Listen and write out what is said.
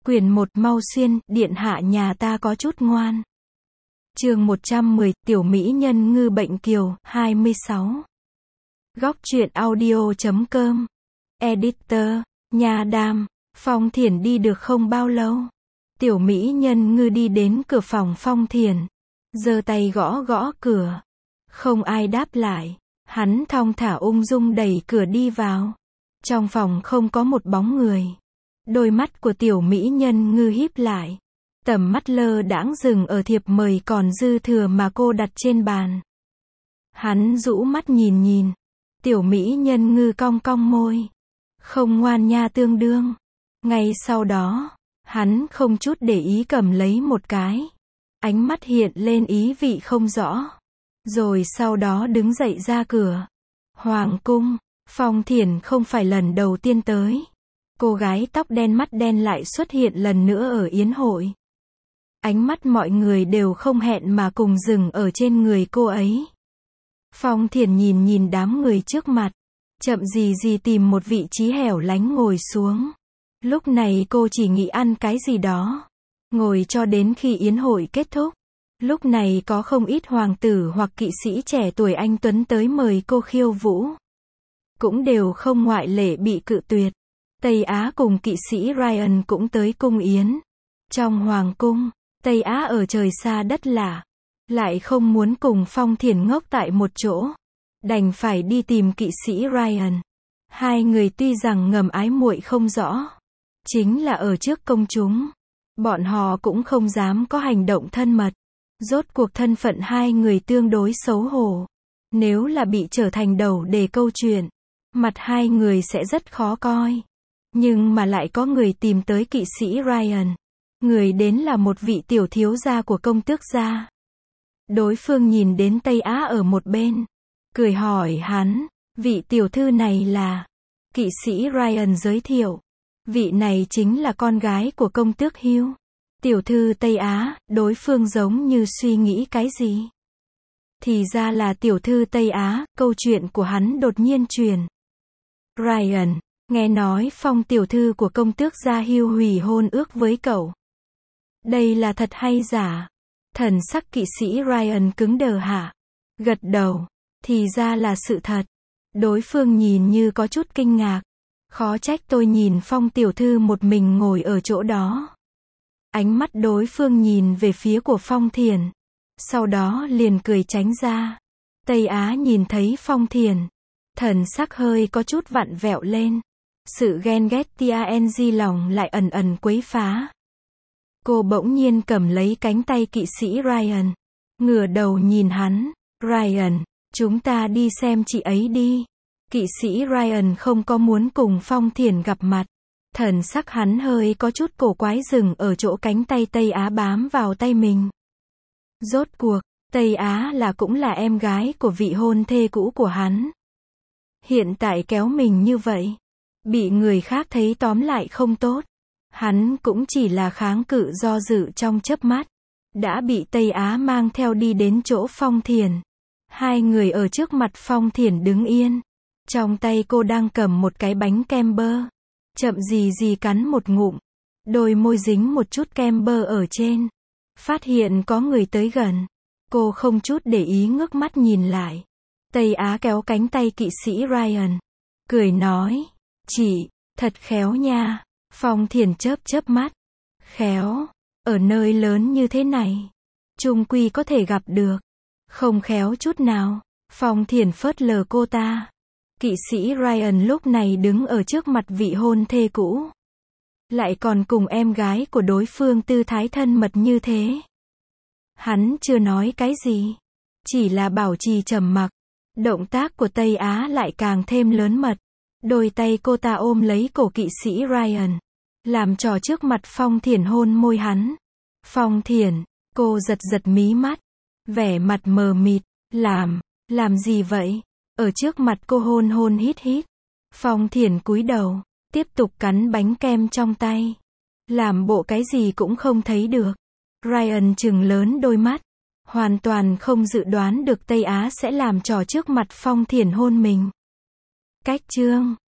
Quyển 1 mau xuyên, điện hạ nhà ta có chút ngoan. Chương 110, tiểu mỹ nhân ngư bệnh kiều, 26. Góc truyện audio.com. Editor, Nha Đam. Phong Thiển đi được không bao lâu. Tiểu mỹ nhân ngư đi đến cửa phòng Phong Thiển. Giơ tay gõ gõ cửa. Không ai đáp lại. Hắn thong thả ung dung đẩy cửa đi vào. Trong phòng không có một bóng người. Đôi mắt của tiểu mỹ nhân ngư híp lại. Tầm mắt lơ đãng dừng ở thiệp mời còn dư thừa mà cô đặt trên bàn. Hắn rũ mắt nhìn nhìn. Tiểu mỹ nhân ngư cong cong môi. Không ngoan nha tương đương. Ngay sau đó, hắn không chút để ý cầm lấy một cái. Ánh mắt hiện lên ý vị không rõ. Rồi sau đó đứng dậy ra cửa. Hoàng cung, Phong Thiển không phải lần đầu tiên tới. Cô gái tóc đen mắt đen lại xuất hiện lần nữa ở yến hội. Ánh mắt mọi người đều không hẹn mà cùng dừng ở trên người cô ấy. Phong Thiển nhìn nhìn đám người trước mặt. Chậm gì gì tìm một vị trí hẻo lánh ngồi xuống. Lúc này cô chỉ nghĩ ăn cái gì đó. Ngồi cho đến khi yến hội kết thúc. Lúc này có không ít hoàng tử hoặc kỵ sĩ trẻ tuổi anh tuấn tới mời cô khiêu vũ. Cũng đều không ngoại lệ bị cự tuyệt. Tây Á cùng kỵ sĩ Ryan cũng tới cung yến. Trong hoàng cung, Tây Á ở trời xa đất lạ. Lại không muốn cùng Phong Thiển ngốc tại một chỗ. Đành phải đi tìm kỵ sĩ Ryan. Hai người tuy rằng ngầm ái muội không rõ. Chính là ở trước công chúng. Bọn họ cũng không dám có hành động thân mật. Rốt cuộc thân phận hai người tương đối xấu hổ. Nếu là bị trở thành đầu đề câu chuyện, mặt hai người sẽ rất khó coi. Nhưng mà lại có người tìm tới kỵ sĩ Ryan. Người đến là một vị tiểu thiếu gia của công tước gia. Đối phương nhìn đến Tây Á ở một bên. Cười hỏi hắn, vị tiểu thư này là... Kỵ sĩ Ryan giới thiệu. Vị này chính là con gái của công tước Hugh. Tiểu thư Tây Á, đối phương giống như suy nghĩ cái gì. Thì ra là tiểu thư Tây Á, câu chuyện của hắn đột nhiên truyền. Ryan, nghe nói Phong tiểu thư của công tước gia Hugh hủy hôn ước với cậu. Đây là thật hay giả? Thần sắc kỵ sĩ Ryan cứng đờ hạ. Gật đầu. Thì ra là sự thật. Đối phương nhìn như có chút kinh ngạc. Khó trách tôi nhìn Phong tiểu thư một mình ngồi ở chỗ đó. Ánh mắt đối phương nhìn về phía của Phong Thiển. Sau đó liền cười tránh ra. Tây Á nhìn thấy Phong Thiển. Thần sắc hơi có chút vặn vẹo lên. Sự ghen ghét TANG lòng lại ẩn ẩn quấy phá. Cô bỗng nhiên cầm lấy cánh tay kỵ sĩ Ryan. Ngửa đầu nhìn hắn. Ryan, chúng ta đi xem chị ấy đi. Kỵ sĩ Ryan không có muốn cùng Phong Thiển gặp mặt. Thần sắc hắn hơi có chút cổ quái dừng ở chỗ cánh tay Tây Á bám vào tay mình. Rốt cuộc, Tây Á cũng là em gái của vị hôn thê cũ của hắn. Hiện tại kéo mình như vậy. Bị người khác thấy tóm lại không tốt. Hắn cũng chỉ là kháng cự do dự trong chớp mắt. Đã bị Tây Á mang theo đi đến chỗ Phong Thiển. Hai người ở trước mặt Phong Thiển đứng yên. Trong tay cô đang cầm một cái bánh kem bơ. Chậm gì gì cắn một ngụm. Đôi môi dính một chút kem bơ ở trên. Phát hiện có người tới gần. Cô không chút để ý ngước mắt nhìn lại. Tây Á kéo cánh tay kỵ sĩ Ryan. Cười nói. Chị, thật khéo nha. Phong Thiển chớp chớp mắt. Khéo. Ở nơi lớn như thế này. Chung quy có thể gặp được. Không khéo chút nào. Phong Thiển phớt lờ cô ta. Kỵ sĩ Ryan lúc này đứng ở trước mặt vị hôn thê cũ. Lại còn cùng em gái của đối phương tư thái thân mật như thế. Hắn chưa nói cái gì. Chỉ là bảo trì trầm mặc. Động tác của Tây Á lại càng thêm lớn mật. Đôi tay cô ta ôm lấy cổ kỵ sĩ Ryan. Làm trò trước mặt Phong Thiển hôn môi hắn. Phong Thiển, cô giật giật mí mắt. Vẻ mặt mờ mịt. Làm gì vậy? Ở trước mặt cô hôn hôn hít hít. Phong Thiển cúi đầu. Tiếp tục cắn bánh kem trong tay. Làm bộ cái gì cũng không thấy được. Ryan trừng lớn đôi mắt. Hoàn toàn không dự đoán được Tây Á sẽ làm trò trước mặt Phong Thiển hôn mình. Cách chương